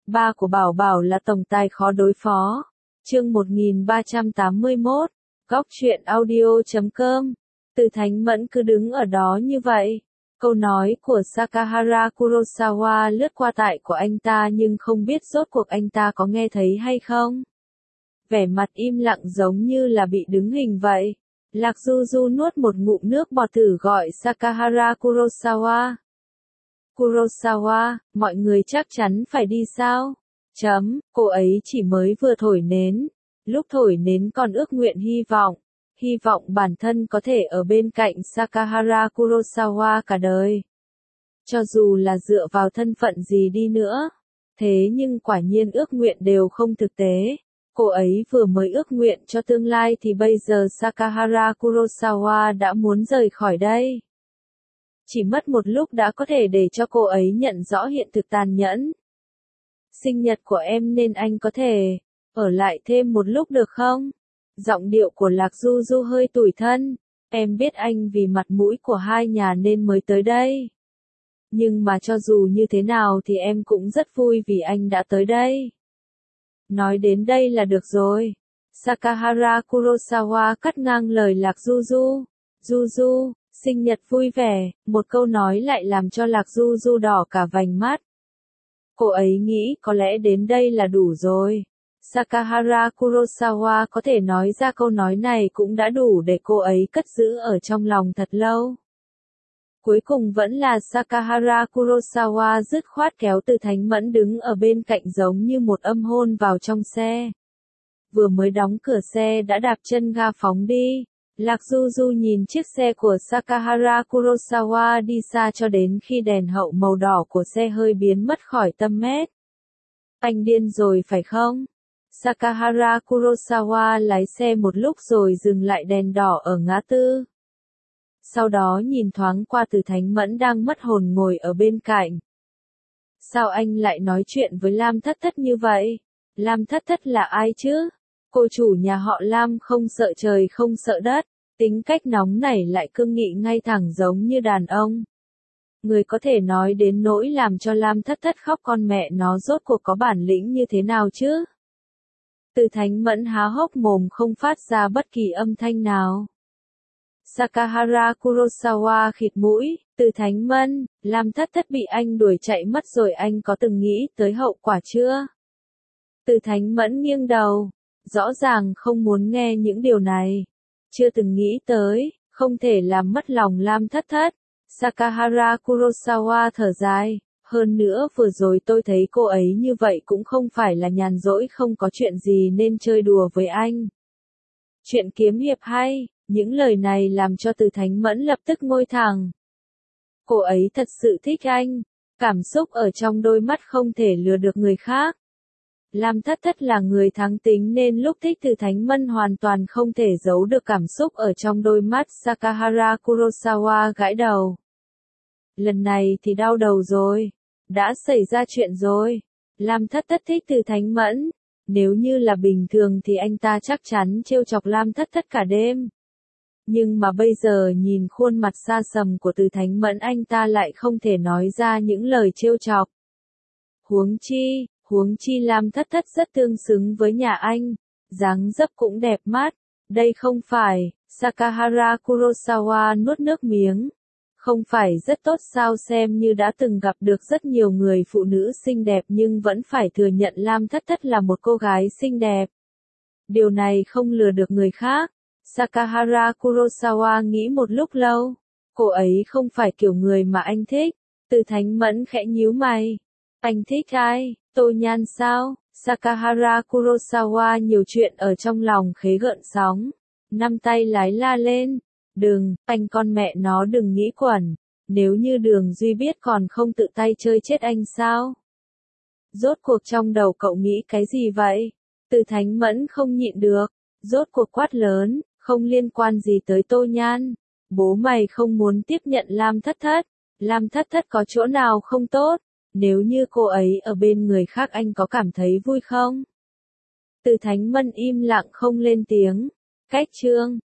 Ba của Bảo Bảo là tổng tài khó đối phó. Chương 1381, Góc truyện audio.com. Từ Thánh Mẫn cứ đứng ở đó như vậy. Câu nói của Sakahara Kurosawa lướt qua tai của anh ta nhưng không biết rốt cuộc anh ta có nghe thấy hay không. Vẻ mặt im lặng giống như là bị đứng hình vậy. Lạc Du Du nuốt một ngụm nước bọt thử gọi Sakahara Kurosawa. Kurosawa, mọi người chắc chắn phải đi sao? Cô ấy chỉ mới vừa thổi nến. Lúc thổi nến còn ước nguyện hy vọng bản thân có thể ở bên cạnh Sakahara Kurosawa cả đời. Cho dù là dựa vào thân phận gì đi nữa. Thế nhưng quả nhiên ước nguyện đều không thực tế. Cô ấy vừa mới ước nguyện cho tương lai thì bây giờ Sakahara Kurosawa đã muốn rời khỏi đây. Chỉ mất một lúc đã có thể để cho cô ấy nhận rõ hiện thực tàn nhẫn. Sinh nhật của em nên anh có thể ở lại thêm một lúc được không? Giọng điệu của Lạc Du Du hơi tủi thân. Em biết anh vì mặt mũi của hai nhà nên mới tới đây. Nhưng mà cho dù như thế nào thì em cũng rất vui vì anh đã tới đây. Nói đến đây là được rồi. Sakahara Kurosawa cắt ngang lời Lạc Du Du. Du Du, sinh nhật vui vẻ, một câu nói lại làm cho Lạc Du Du đỏ cả vành mắt. Cô ấy nghĩ có lẽ đến đây là đủ rồi. Sakahara Kurosawa có thể nói ra câu nói này cũng đã đủ để cô ấy cất giữ ở trong lòng thật lâu. Cuối cùng vẫn là Sakahara Kurosawa dứt khoát kéo Từ Thánh Mẫn đứng ở bên cạnh giống như một âm hôn vào trong xe. Vừa mới đóng cửa xe đã đạp chân ga phóng đi. Lạc Du Du nhìn chiếc xe của Sakahara Kurosawa đi xa cho đến khi đèn hậu màu đỏ của xe hơi biến mất khỏi tầm mắt. Anh điên rồi phải không? Sakahara Kurosawa lái xe một lúc rồi dừng lại đèn đỏ ở ngã tư. Sau đó nhìn thoáng qua Từ Thánh Mẫn đang mất hồn ngồi ở bên cạnh. Sao anh lại nói chuyện với Lam Thất Thất như vậy? Lam Thất Thất là ai chứ? Cô chủ nhà họ Lam không sợ trời không sợ đất, tính cách nóng nảy lại cương nghị ngay thẳng giống như đàn ông. Người có thể nói đến nỗi làm cho Lam Thất Thất khóc con mẹ nó rốt cuộc có bản lĩnh như thế nào chứ? Từ Thánh Mẫn há hốc mồm không phát ra bất kỳ âm thanh nào. Sakahara Kurosawa khịt mũi, Từ Thánh Mẫn, Lam Thất Thất bị anh đuổi chạy mất rồi anh có từng nghĩ tới hậu quả chưa? Từ Thánh Mẫn nghiêng đầu, rõ ràng không muốn nghe những điều này. Chưa từng nghĩ tới, không thể làm mất lòng Lam Thất Thất. Sakahara Kurosawa thở dài, hơn nữa vừa rồi tôi thấy cô ấy như vậy cũng không phải là nhàn rỗi không có chuyện gì nên chơi đùa với anh. Chuyện kiếm hiệp hay, những lời này làm cho Từ Thánh Mẫn lập tức ngồi thẳng. Cô ấy thật sự thích anh, cảm xúc ở trong đôi mắt không thể lừa được người khác. Lam Thất Thất là người thắng tính nên lúc thích Từ Thánh Mẫn hoàn toàn không thể giấu được cảm xúc ở trong đôi mắt. Sakahara Kurosawa gãi đầu. Lần này thì đau đầu rồi. Đã xảy ra chuyện rồi. Lam Thất Thất thích Từ Thánh Mẫn. Nếu như là bình thường thì anh ta chắc chắn trêu chọc Lam Thất Thất cả đêm. Nhưng mà bây giờ nhìn khuôn mặt xa sầm của Từ Thánh Mẫn anh ta lại không thể nói ra những lời trêu chọc. Huống chi Lam Thất Thất rất tương xứng với nhà anh, dáng dấp cũng đẹp mắt, đây không phải, Sakahara Kurosawa nuốt nước miếng, không phải rất tốt sao xem như đã từng gặp được rất nhiều người phụ nữ xinh đẹp nhưng vẫn phải thừa nhận Lam Thất Thất là một cô gái xinh đẹp. Điều này không lừa được người khác, Sakahara Kurosawa nghĩ một lúc lâu, cô ấy không phải kiểu người mà anh thích, Từ Thánh Mẫn khẽ nhíu mày, anh thích ai? Tô Nhan sao? Sakahara Kurosawa nhiều chuyện ở trong lòng khế gợn sóng. Năm tay lái la lên. Đừng, anh con mẹ nó đừng nghĩ quẩn. Nếu như Đường Duy biết còn không tự tay chơi chết anh sao? Rốt cuộc trong đầu cậu nghĩ cái gì vậy? Từ Thánh Mẫn không nhịn được. Rốt cuộc quát lớn, không liên quan gì tới Tô Nhan. Bố mày không muốn tiếp nhận Lam Thất Thất. Lam Thất Thất có chỗ nào không tốt? Nếu như cô ấy ở bên người khác anh có cảm thấy vui không? Từ Thánh Mẫn im lặng không lên tiếng. Cách chương